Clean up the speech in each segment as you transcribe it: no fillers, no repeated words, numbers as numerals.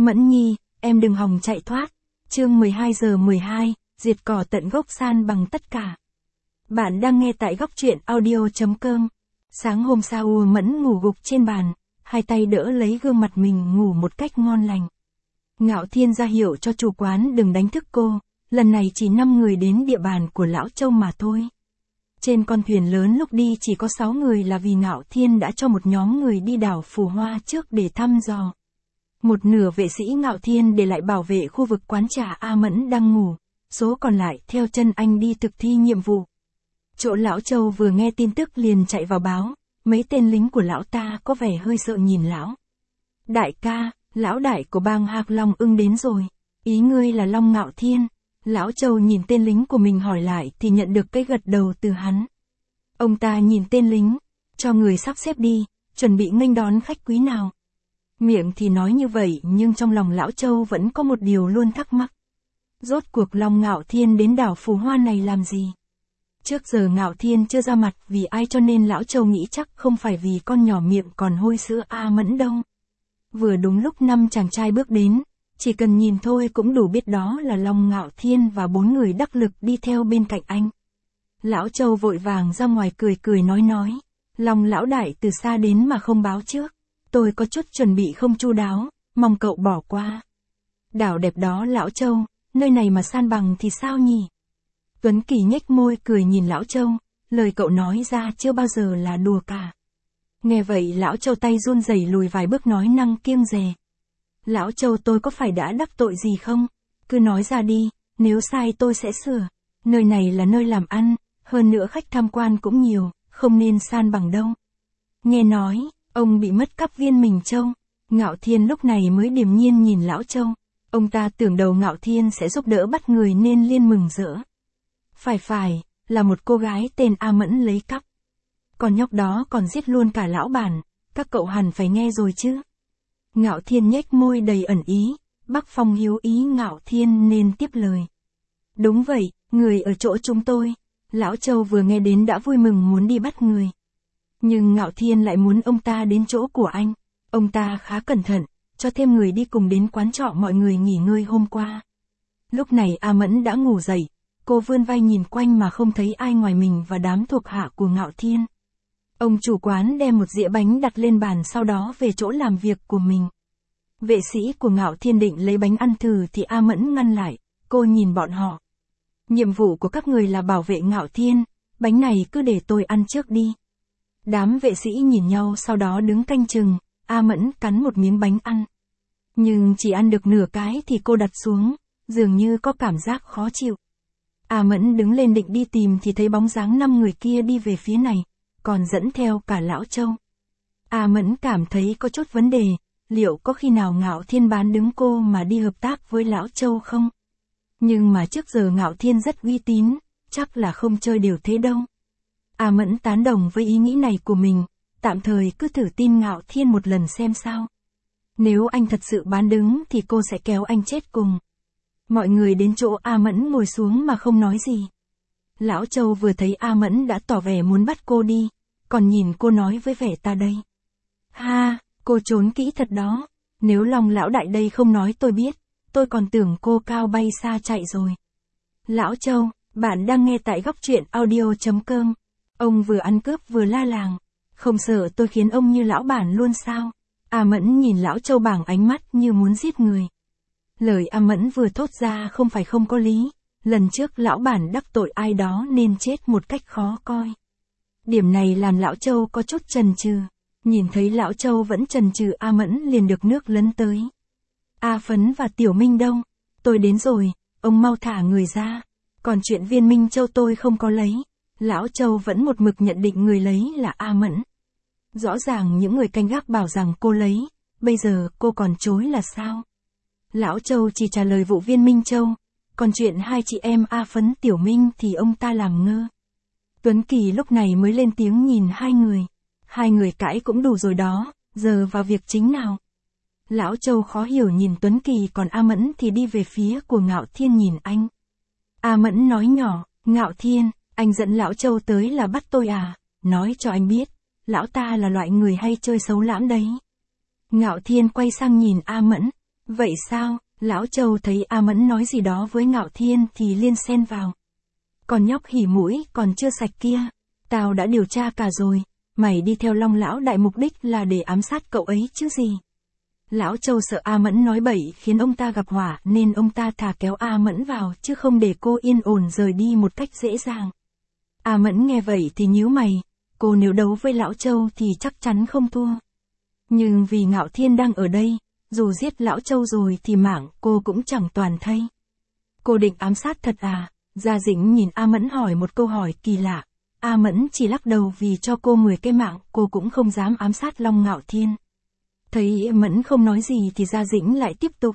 Mẫn Nhi, em đừng hòng chạy thoát. Chương 12 giờ 12, diệt cỏ tận gốc san bằng tất cả. Bạn đang nghe tại góc truyện audio.com. Sáng hôm sau Mẫn ngủ gục trên bàn, hai tay đỡ lấy gương mặt mình ngủ một cách ngon lành. Ngạo Thiên ra hiệu cho chủ quán đừng đánh thức cô, lần này chỉ 5 người đến địa bàn của Lão Châu mà thôi. Trên con thuyền lớn lúc đi chỉ có 6 người là vì Ngạo Thiên đã cho một nhóm người đi đảo Phù Hoa trước để thăm dò. Một nửa vệ sĩ Ngạo Thiên để lại bảo vệ khu vực quán trà A Mẫn đang ngủ, số còn lại theo chân anh đi thực thi nhiệm vụ. Chỗ Lão Châu vừa nghe tin tức liền chạy vào báo, mấy tên lính của lão ta có vẻ hơi sợ nhìn lão. Đại ca, lão đại của bang Hạc Long Ưng đến rồi, ý ngươi là Long Ngạo Thiên. Lão Châu nhìn tên lính của mình hỏi lại thì nhận được cái gật đầu từ hắn. Ông ta nhìn tên lính, cho người sắp xếp đi, chuẩn bị nghênh đón khách quý nào. Miệng thì nói như vậy nhưng trong lòng Lão Châu vẫn có một điều luôn thắc mắc. Rốt cuộc Long Ngạo Thiên đến đảo Phù Hoa này làm gì? Trước giờ Ngạo Thiên chưa ra mặt vì ai cho nên Lão Châu nghĩ chắc không phải vì con nhỏ miệng còn hôi sữa A Mẫn đâu. Vừa đúng lúc 5 chàng trai bước đến, chỉ cần nhìn thôi cũng đủ biết đó là Long Ngạo Thiên và 4 người đắc lực đi theo bên cạnh anh. Lão Châu vội vàng ra ngoài cười nói. Long lão đại từ xa đến mà không báo trước. Tôi có chút chuẩn bị không chu đáo, mong cậu bỏ qua. Đảo đẹp đó Lão Châu, nơi này mà san bằng thì sao nhỉ? Tuấn Kỳ nhếch môi cười nhìn Lão Châu, lời cậu nói ra chưa bao giờ là đùa cả. Nghe vậy Lão Châu tay run rẩy lùi vài bước nói năng kiêng dè. Lão Châu tôi có phải đã đắc tội gì không? Cứ nói ra đi, nếu sai tôi sẽ sửa. Nơi này là nơi làm ăn, hơn nữa khách tham quan cũng nhiều, không nên san bằng đâu. Nghe nói, ông bị mất cắp viên Mình Châu. Ngạo Thiên lúc này mới điềm nhiên nhìn Lão Châu. Ông ta tưởng đầu Ngạo Thiên sẽ giúp đỡ bắt người nên liên mừng rỡ. Phải, là một cô gái tên A Mẫn lấy cắp. Còn nhóc đó còn giết luôn cả lão bản, các cậu hẳn phải nghe rồi chứ. Ngạo Thiên nhếch môi đầy ẩn ý, Bắc Phong hiếu ý Ngạo Thiên nên tiếp lời. Đúng vậy, người ở chỗ chúng tôi. Lão Châu vừa nghe đến đã vui mừng muốn đi bắt người. Nhưng Ngạo Thiên lại muốn ông ta đến chỗ của anh. Ông ta khá cẩn thận, cho thêm người đi cùng đến quán trọ mọi người nghỉ ngơi hôm qua. Lúc này A Mẫn đã ngủ dậy, cô vươn vai nhìn quanh mà không thấy ai ngoài mình và đám thuộc hạ của Ngạo Thiên. Ông chủ quán đem một dĩa bánh đặt lên bàn sau đó về chỗ làm việc của mình. Vệ sĩ của Ngạo Thiên định lấy bánh ăn thử thì A Mẫn ngăn lại, cô nhìn bọn họ. Nhiệm vụ của các người là bảo vệ Ngạo Thiên, bánh này cứ để tôi ăn trước đi. Đám vệ sĩ nhìn nhau sau đó đứng canh chừng, A Mẫn cắn một miếng bánh ăn. Nhưng chỉ ăn được nửa cái thì cô đặt xuống, dường như có cảm giác khó chịu. A Mẫn đứng lên định đi tìm thì thấy bóng dáng 5 người kia đi về phía này, còn dẫn theo cả Lão Châu. A Mẫn cảm thấy có chút vấn đề, liệu có khi nào Ngạo Thiên bán đứng cô mà đi hợp tác với Lão Châu không? Nhưng mà trước giờ Ngạo Thiên rất uy tín, chắc là không chơi đều thế đâu. A Mẫn tán đồng với ý nghĩ này của mình, tạm thời cứ thử tin Ngạo Thiên một lần xem sao. Nếu anh thật sự bán đứng thì cô sẽ kéo anh chết cùng. Mọi người đến chỗ A Mẫn ngồi xuống mà không nói gì. Lão Châu vừa thấy A Mẫn đã tỏ vẻ muốn bắt cô đi, còn nhìn cô nói với vẻ ta đây. Ha, cô trốn kỹ thật đó, nếu Long lão đại đây không nói tôi biết, tôi còn tưởng cô cao bay xa chạy rồi. Lão Châu, bạn đang nghe tại góc truyện audio.com. Ông vừa ăn cướp vừa la làng, không sợ tôi khiến ông như lão bản luôn sao? A Mẫn nhìn Lão Châu bằng ánh mắt như muốn giết người. Lời A Mẫn vừa thốt ra không phải không có lý, lần trước lão bản đắc tội ai đó nên chết một cách khó coi. Điểm này làm Lão Châu có chút chần chừ, nhìn thấy Lão Châu vẫn chần chừ A Mẫn liền được nước lấn tới. A Phấn và Tiểu Minh đâu? Tôi đến rồi, ông mau thả người ra, còn chuyện viên Minh Châu tôi không có lấy. Lão Châu vẫn một mực nhận định người lấy là A Mẫn. Rõ ràng những người canh gác bảo rằng cô lấy, bây giờ cô còn chối là sao? Lão Châu chỉ trả lời vụ viên Minh Châu, còn chuyện hai chị em A Phấn Tiểu Minh thì ông ta làm ngơ. Tuấn Kỳ lúc này mới lên tiếng nhìn hai người. Hai người cãi cũng đủ rồi đó, giờ vào việc chính nào. Lão Châu khó hiểu nhìn Tuấn Kỳ còn A Mẫn thì đi về phía của Ngạo Thiên nhìn anh. A Mẫn nói nhỏ, Ngạo Thiên, anh dẫn Lão Châu tới là bắt tôi à? Nói cho anh biết, lão ta là loại người hay chơi xấu lãm đấy. Ngạo Thiên quay sang nhìn A Mẫn, Vậy sao? Lão Châu thấy A Mẫn nói gì đó với Ngạo Thiên thì liên xen vào. Còn nhóc hỉ mũi còn chưa sạch kia. Tao đã điều tra cả rồi. Mày đi theo Long lão đại mục đích là để ám sát cậu ấy chứ gì. Lão Châu sợ A Mẫn nói bậy khiến ông ta gặp họa nên ông ta thà kéo A Mẫn vào chứ không để cô yên ổn rời đi một cách dễ dàng. A Mẫn nghe vậy thì nhíu mày. Cô nếu đấu với Lão Châu thì chắc chắn không thua. Nhưng vì Ngạo Thiên đang ở đây, dù giết Lão Châu rồi thì mạng cô cũng chẳng toàn thây. Cô định ám sát thật à? Gia Dĩnh nhìn A Mẫn hỏi một câu hỏi kỳ lạ. A Mẫn chỉ lắc đầu vì cho cô 10 cái mạng cô cũng không dám ám sát Long Ngạo Thiên. Thấy A Mẫn không nói gì thì Gia Dĩnh lại tiếp tục.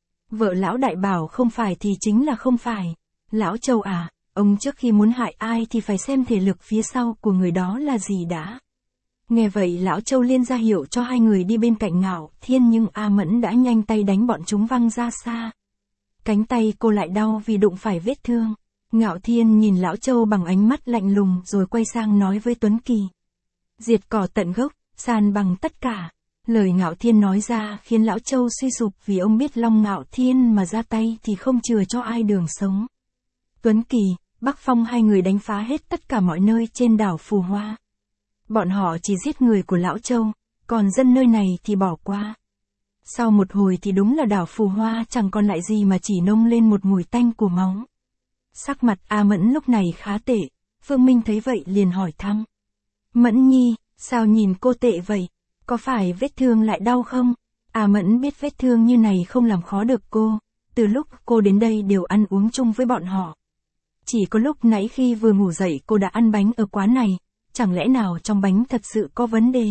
Vợ Lão đại bảo không phải thì chính là không phải. Lão Châu à, ông trước khi muốn hại ai thì phải xem thể lực phía sau của người đó là gì đã. Nghe vậy Lão Châu liên ra hiệu cho hai người đi bên cạnh Ngạo Thiên nhưng A Mẫn đã nhanh tay đánh bọn chúng văng ra xa. Cánh tay cô lại đau vì đụng phải vết thương. Ngạo Thiên nhìn Lão Châu bằng ánh mắt lạnh lùng rồi quay sang nói với Tuấn Kỳ. Diệt cỏ tận gốc, san bằng tất cả. Lời Ngạo Thiên nói ra khiến Lão Châu suy sụp vì ông biết Long Ngạo Thiên mà ra tay thì không chừa cho ai đường sống. Tuấn Kỳ, Bắc Phong hai người đánh phá hết tất cả mọi nơi trên đảo Phù Hoa. Bọn họ chỉ giết người của Lão Châu, còn dân nơi này thì bỏ qua. Sau một hồi thì đúng là đảo Phù Hoa chẳng còn lại gì mà chỉ nông lên một mùi tanh của máu. Sắc mặt A Mẫn lúc này khá tệ, Phương Minh thấy vậy liền hỏi thăm. Mẫn Nhi, sao nhìn cô tệ vậy? Có phải vết thương lại đau không? A Mẫn biết vết thương như này không làm khó được cô, từ lúc cô đến đây đều ăn uống chung với bọn họ. Chỉ có lúc nãy khi vừa ngủ dậy cô đã ăn bánh ở quán này, chẳng lẽ nào trong bánh thật sự có vấn đề?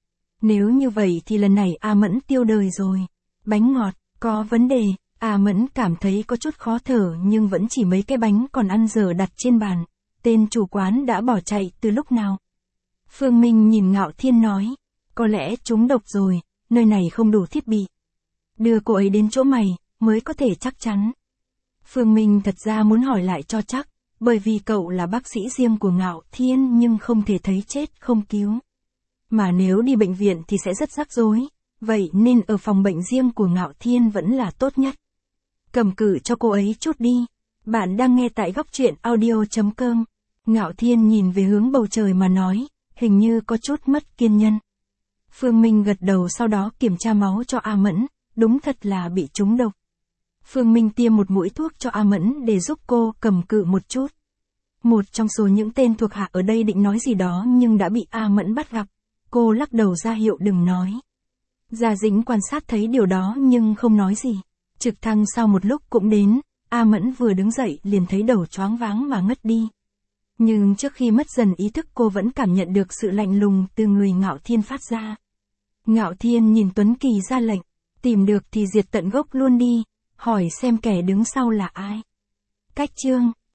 Nếu như vậy thì lần này A Mẫn tiêu đời rồi. Bánh ngọt, có vấn đề. A Mẫn cảm thấy có chút khó thở nhưng vẫn chỉ mấy cái bánh còn ăn dở đặt trên bàn. Tên chủ quán đã bỏ chạy từ lúc nào? Phương Minh nhìn Ngạo Thiên nói. Có lẽ chúng độc rồi, nơi này không đủ thiết bị. Đưa cô ấy đến chỗ mày, mới có thể chắc chắn. Phương Minh thật ra muốn hỏi lại cho chắc, bởi vì cậu là bác sĩ riêng của Ngạo Thiên nhưng không thể thấy chết không cứu. Mà nếu đi bệnh viện thì sẽ rất rắc rối, vậy nên ở phòng bệnh riêng của Ngạo Thiên vẫn là tốt nhất. Cầm cự cho cô ấy chút đi. Bạn đang nghe tại góc truyện audio.com. Ngạo Thiên nhìn về hướng bầu trời mà nói, hình như có chút mất kiên nhẫn. Phương Minh gật đầu sau đó kiểm tra máu cho A Mẫn, đúng thật là bị trúng độc. Phương Minh tiêm một mũi thuốc cho A Mẫn để giúp cô cầm cự một chút. Một trong số những tên thuộc hạ ở đây định nói gì đó nhưng đã bị A Mẫn bắt gặp. Cô lắc đầu ra hiệu đừng nói. Gia Dĩnh quan sát thấy điều đó nhưng không nói gì. Trực thăng sau một lúc cũng đến, A Mẫn vừa đứng dậy liền thấy đầu choáng váng mà ngất đi. Nhưng trước khi mất dần ý thức cô vẫn cảm nhận được sự lạnh lùng từ người Ngạo Thiên phát ra. Ngạo Thiên nhìn Tuấn Kỳ ra lệnh, tìm được thì diệt tận gốc luôn đi, hỏi xem kẻ đứng sau là ai. Cách chương